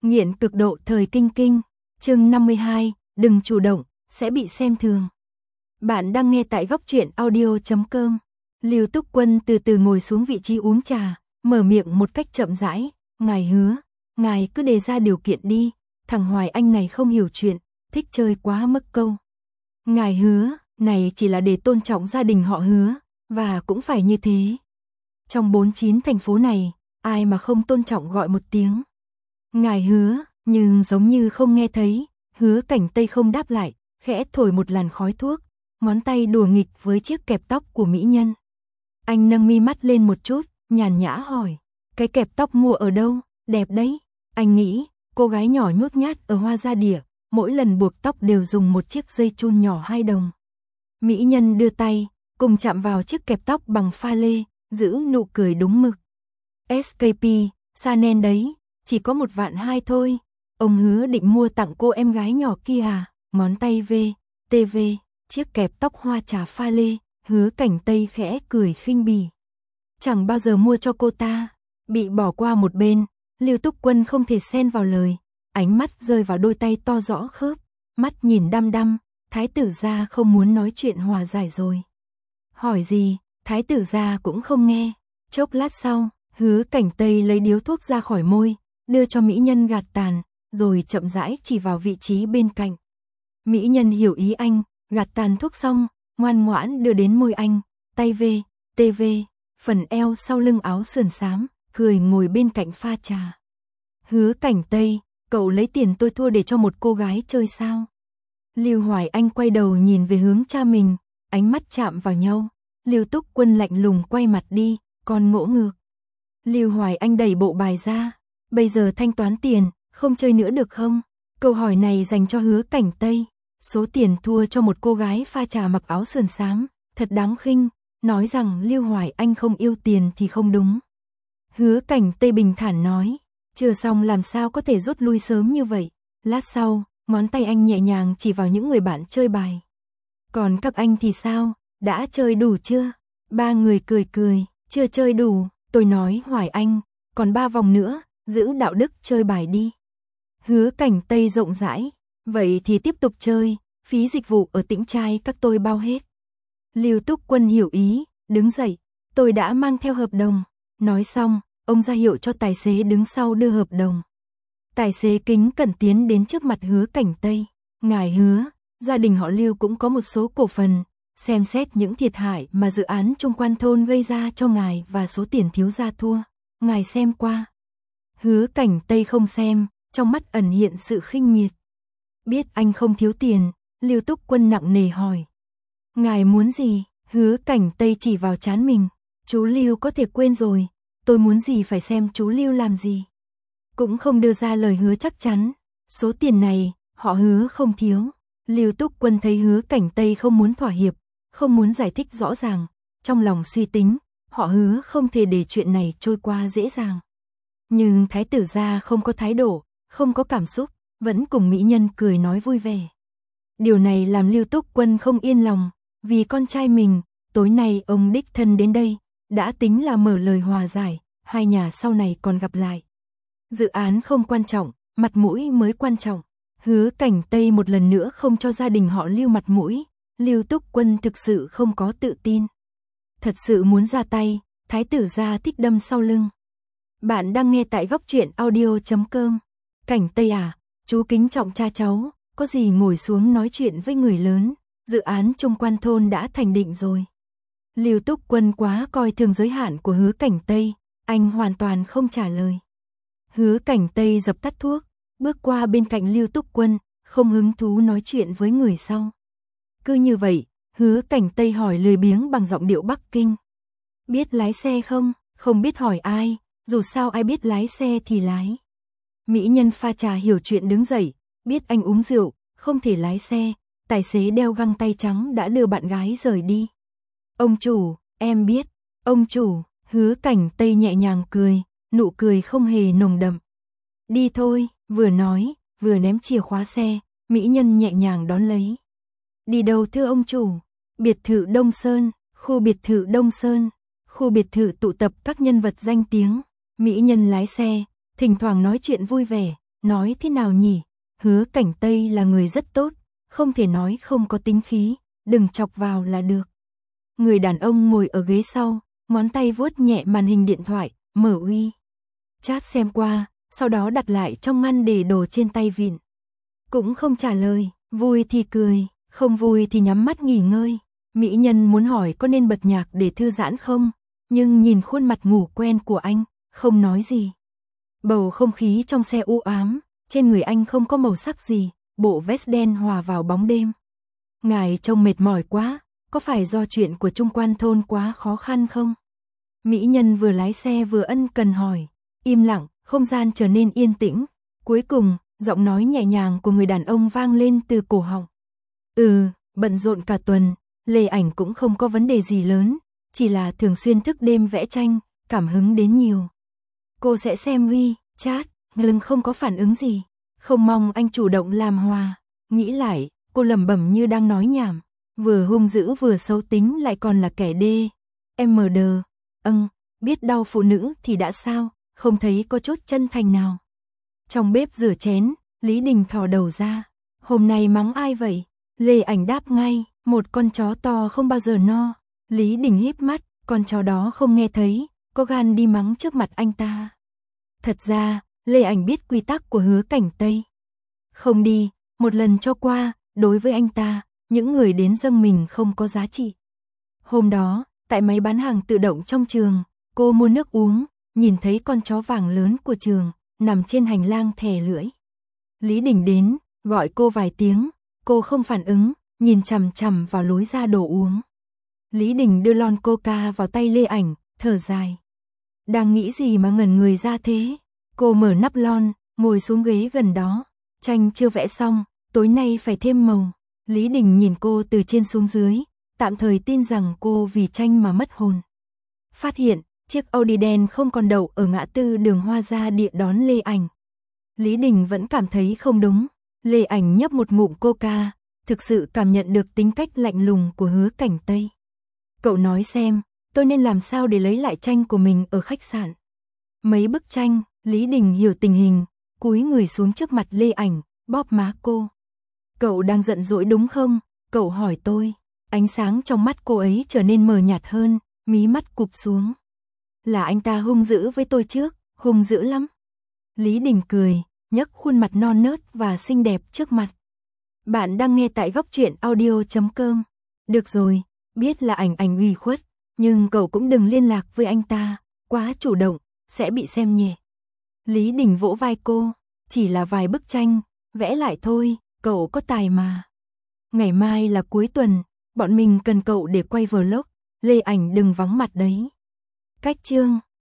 Nghiện cực độ thời kinh kinh, chương 52, đừng chủ động, sẽ bị xem thường. Bạn đang nghe tại góc truyện audio.com. Lưu Túc Quân từ từ ngồi xuống vị trí uống trà, mở miệng một cách chậm rãi, ngài hứa, ngài cứ đề ra điều kiện đi, thằng Hoài Anh này không hiểu chuyện, thích chơi quá mức câu. Ngài hứa, này chỉ là để tôn trọng gia đình họ Hứa, và cũng phải như thế. Trong 49 thành phố này, ai mà không tôn trọng gọi một tiếng. Ngài hứa, nhưng giống như không nghe thấy, Hứa Cảnh Tây không đáp lại, khẽ thổi một làn khói thuốc, ngón tay đùa nghịch với chiếc kẹp tóc của mỹ nhân. Anh nâng mi mắt lên một chút, nhàn nhã hỏi, cái kẹp tóc mua ở đâu, đẹp đấy. Anh nghĩ, cô gái nhỏ nhút nhát ở Hoa Gia Đĩa, mỗi lần buộc tóc đều dùng một chiếc dây chun nhỏ 2 đồng. Mỹ nhân đưa tay, cùng chạm vào chiếc kẹp tóc bằng pha lê, giữ nụ cười đúng mực. SKP, Chanel đấy, chỉ có 1.200.000 thôi. Ông Hứa định mua tặng cô em gái nhỏ kia à? Ngón tay TV, chiếc kẹp tóc hoa trà pha lê, Hứa Cảnh Tây khẽ cười khinh bỉ. Chẳng bao giờ mua cho cô ta. Bị bỏ qua một bên, Lưu Túc Quân không thể xen vào lời, ánh mắt rơi vào đôi tay to rõ khớp, mắt nhìn đăm đăm, thái tử gia không muốn nói chuyện hòa giải rồi. Hỏi gì, thái tử gia cũng không nghe. Chốc lát sau, Hứa Cảnh Tây lấy điếu thuốc ra khỏi môi, đưa cho mỹ nhân gạt tàn, rồi chậm rãi chỉ vào vị trí bên cạnh. Mỹ nhân hiểu ý anh, gạt tàn thuốc xong, ngoan ngoãn đưa đến môi anh, tay TV, phần eo sau lưng áo sườn xám, cười ngồi bên cạnh pha trà. Hứa Cảnh Tây, cậu lấy tiền tôi thua để cho một cô gái chơi sao? Lưu Hoài Anh quay đầu nhìn về hướng cha mình, ánh mắt chạm vào nhau. Lưu Túc Quân lạnh lùng quay mặt đi, còn ngỗ ngược. Lưu Hoài Anh đẩy bộ bài ra, bây giờ thanh toán tiền, không chơi nữa được không? Câu hỏi này dành cho Hứa Cảnh Tây. Số tiền thua cho một cô gái pha trà mặc áo sườn xám, thật đáng khinh, nói rằng Lưu Hoài Anh không yêu tiền thì không đúng. Hứa Cảnh Tây bình thản nói, chưa xong làm sao có thể rút lui sớm như vậy. Lát sau, ngón tay anh nhẹ nhàng chỉ vào những người bạn chơi bài. Còn các anh thì sao, đã chơi đủ chưa? Ba người cười, chưa chơi đủ, tôi nói Hoài Anh, còn 3 vòng nữa, giữ đạo đức chơi bài đi. Hứa Cảnh Tây rộng rãi, vậy thì tiếp tục chơi, phí dịch vụ ở Tĩnh Trai các tôi bao hết. Lưu Túc Quân hiểu ý, đứng dậy, tôi đã mang theo hợp đồng. Nói xong, ông ra hiệu cho tài xế đứng sau đưa hợp đồng. Tài xế kính cẩn tiến đến trước mặt Hứa Cảnh Tây. Ngài Hứa, gia đình họ Lưu cũng có một số cổ phần, xem xét những thiệt hại mà dự án Trung Quan Thôn gây ra cho ngài và số tiền thiếu gia thua. Ngài xem qua. Hứa Cảnh Tây không xem, trong mắt ẩn hiện sự khinh miệt. Biết anh không thiếu tiền, Lưu Túc Quân nặng nề hỏi. Ngài muốn gì? Hứa Cảnh Tây chỉ vào trán mình. Chú Lưu có thể quên rồi, tôi muốn gì phải xem chú Lưu làm gì. Cũng không đưa ra lời hứa chắc chắn. Số tiền này, họ Hứa không thiếu. Lưu Túc Quân thấy Hứa Cảnh Tây không muốn thỏa hiệp, không muốn giải thích rõ ràng. Trong lòng suy tính, họ Hứa không thể để chuyện này trôi qua dễ dàng. Nhưng thái tử gia không có thái độ, không có cảm xúc, vẫn cùng mỹ nhân cười nói vui vẻ. Điều này làm Lưu Túc Quân không yên lòng, vì con trai mình, tối nay ông đích thân đến đây, đã tính là mở lời hòa giải, hai nhà sau này còn gặp lại. Dự án không quan trọng, mặt mũi mới quan trọng. Hứa Cảnh Tây một lần nữa không cho gia đình họ Lưu mặt mũi, Lưu Túc Quân thực sự không có tự tin. Thật sự muốn ra tay, thái tử gia thích đâm sau lưng. Bạn đang nghe tại góc truyện audio.com. Cảnh Tây à, chú kính trọng cha cháu, có gì ngồi xuống nói chuyện với người lớn, dự án Trung Quan Thôn đã thành định rồi. Lưu Túc Quân quá coi thường giới hạn của Hứa Cảnh Tây, anh hoàn toàn không trả lời. Hứa Cảnh Tây dập tắt thuốc, bước qua bên cạnh Lưu Túc Quân, không hứng thú nói chuyện với người sau. Cứ như vậy, Hứa Cảnh Tây hỏi lười biếng bằng giọng điệu Bắc Kinh. Biết lái xe không? Không biết hỏi ai, dù sao ai biết lái xe thì lái. Mỹ nhân pha trà hiểu chuyện đứng dậy, biết anh uống rượu, không thể lái xe, tài xế đeo găng tay trắng đã đưa bạn gái rời đi. Ông chủ, em biết, ông chủ, Hứa Cảnh Tây nhẹ nhàng cười, nụ cười không hề nồng đậm. Đi thôi, vừa nói, vừa ném chìa khóa xe, mỹ nhân nhẹ nhàng đón lấy. Đi đâu thưa ông chủ? Biệt thự Đông Sơn, khu biệt thự Đông Sơn, khu biệt thự tụ tập các nhân vật danh tiếng. Mỹ nhân lái xe, thỉnh thoảng nói chuyện vui vẻ, nói thế nào nhỉ? Hứa Cảnh Tây là người rất tốt, không thể nói không có tính khí, đừng chọc vào là được. Người đàn ông ngồi ở ghế sau, ngón tay vuốt nhẹ màn hình điện thoại, mở uy chat xem qua, sau đó đặt lại trong ngăn để đồ trên tay vịn. Cũng không trả lời, vui thì cười, không vui thì nhắm mắt nghỉ ngơi. Mỹ nhân muốn hỏi có nên bật nhạc để thư giãn không, nhưng nhìn khuôn mặt ngủ quen của anh, không nói gì. Bầu không khí trong xe u ám, trên người anh không có màu sắc gì, bộ vest đen hòa vào bóng đêm. Ngài trông mệt mỏi quá, có phải do chuyện của Trung Quan thôn quá khó khăn không? Mỹ nhân vừa lái xe vừa ân cần hỏi. Im lặng, không gian trở nên yên tĩnh. Cuối cùng, giọng nói nhẹ nhàng của người đàn ông vang lên từ cổ họng. Bận rộn cả tuần, Lê Ảnh cũng không có vấn đề gì lớn, chỉ là thường xuyên thức đêm vẽ tranh, cảm hứng đến nhiều. Cô sẽ xem chat, nhưng không có phản ứng gì. Không mong anh chủ động làm hòa. Nghĩ lại, cô lẩm bẩm như đang nói nhảm. Vừa hung dữ vừa xấu tính lại còn là kẻ đê. MD, biết đau phụ nữ thì đã sao, không thấy có chút chân thành nào. Trong bếp rửa chén, Lý Đình thò đầu ra. Hôm nay mắng ai vậy? Lê Ảnh đáp ngay, một con chó to không bao giờ no. Lý Đình híp mắt, con chó đó không nghe thấy, có gan đi mắng trước mặt anh ta. Thật ra, Lê Ảnh biết quy tắc của Hứa Cảnh Tây. Không đi, một lần cho qua, đối với anh ta, những người đến dâng mình không có giá trị. Hôm đó, tại máy bán hàng tự động trong trường, cô mua nước uống, nhìn thấy con chó vàng lớn của trường, nằm trên hành lang thè lưỡi. Lý Đình đến, gọi cô vài tiếng, cô không phản ứng, nhìn chằm chằm vào lối ra đồ uống. Lý Đình đưa lon coca vào tay Lê Ảnh, thở dài. Đang nghĩ gì mà ngẩn người ra thế? Cô mở nắp lon, ngồi xuống ghế gần đó. Tranh chưa vẽ xong, tối nay phải thêm màu. Lý Đình nhìn cô từ trên xuống dưới, tạm thời tin rằng cô vì tranh mà mất hồn. Phát hiện, chiếc Audi đen không còn đậu ở ngã tư đường Hoa Gia Địa đón Lê Ảnh. Lý Đình vẫn cảm thấy không đúng. Lê Ảnh nhấp một ngụm coca, thực sự cảm nhận được tính cách lạnh lùng của Hứa Cảnh Tây. Cậu nói xem, tôi nên làm sao để lấy lại tranh của mình ở khách sạn? Mấy bức tranh, Lý Đình hiểu tình hình, cúi người xuống trước mặt Lê Ảnh, bóp má cô. Cậu đang giận dỗi đúng không? Cậu hỏi tôi. Ánh sáng trong mắt cô ấy trở nên mờ nhạt hơn, mí mắt cụp xuống. Là anh ta hung dữ với tôi trước, hung dữ lắm. Lý Đình cười, nhấc khuôn mặt non nớt và xinh đẹp trước mặt. Bạn đang nghe tại Góc Truyện Audio.com. Được rồi, biết là Ảnh ủy khuất, nhưng cậu cũng đừng liên lạc với anh ta, quá chủ động, sẽ bị xem nhẹ. Lý Đình vỗ vai cô, chỉ là vài bức tranh, vẽ lại thôi, cậu có tài mà. Ngày mai là cuối tuần, bọn mình cần cậu để quay vlog, Lê Ảnh đừng vắng mặt đấy. Cách chương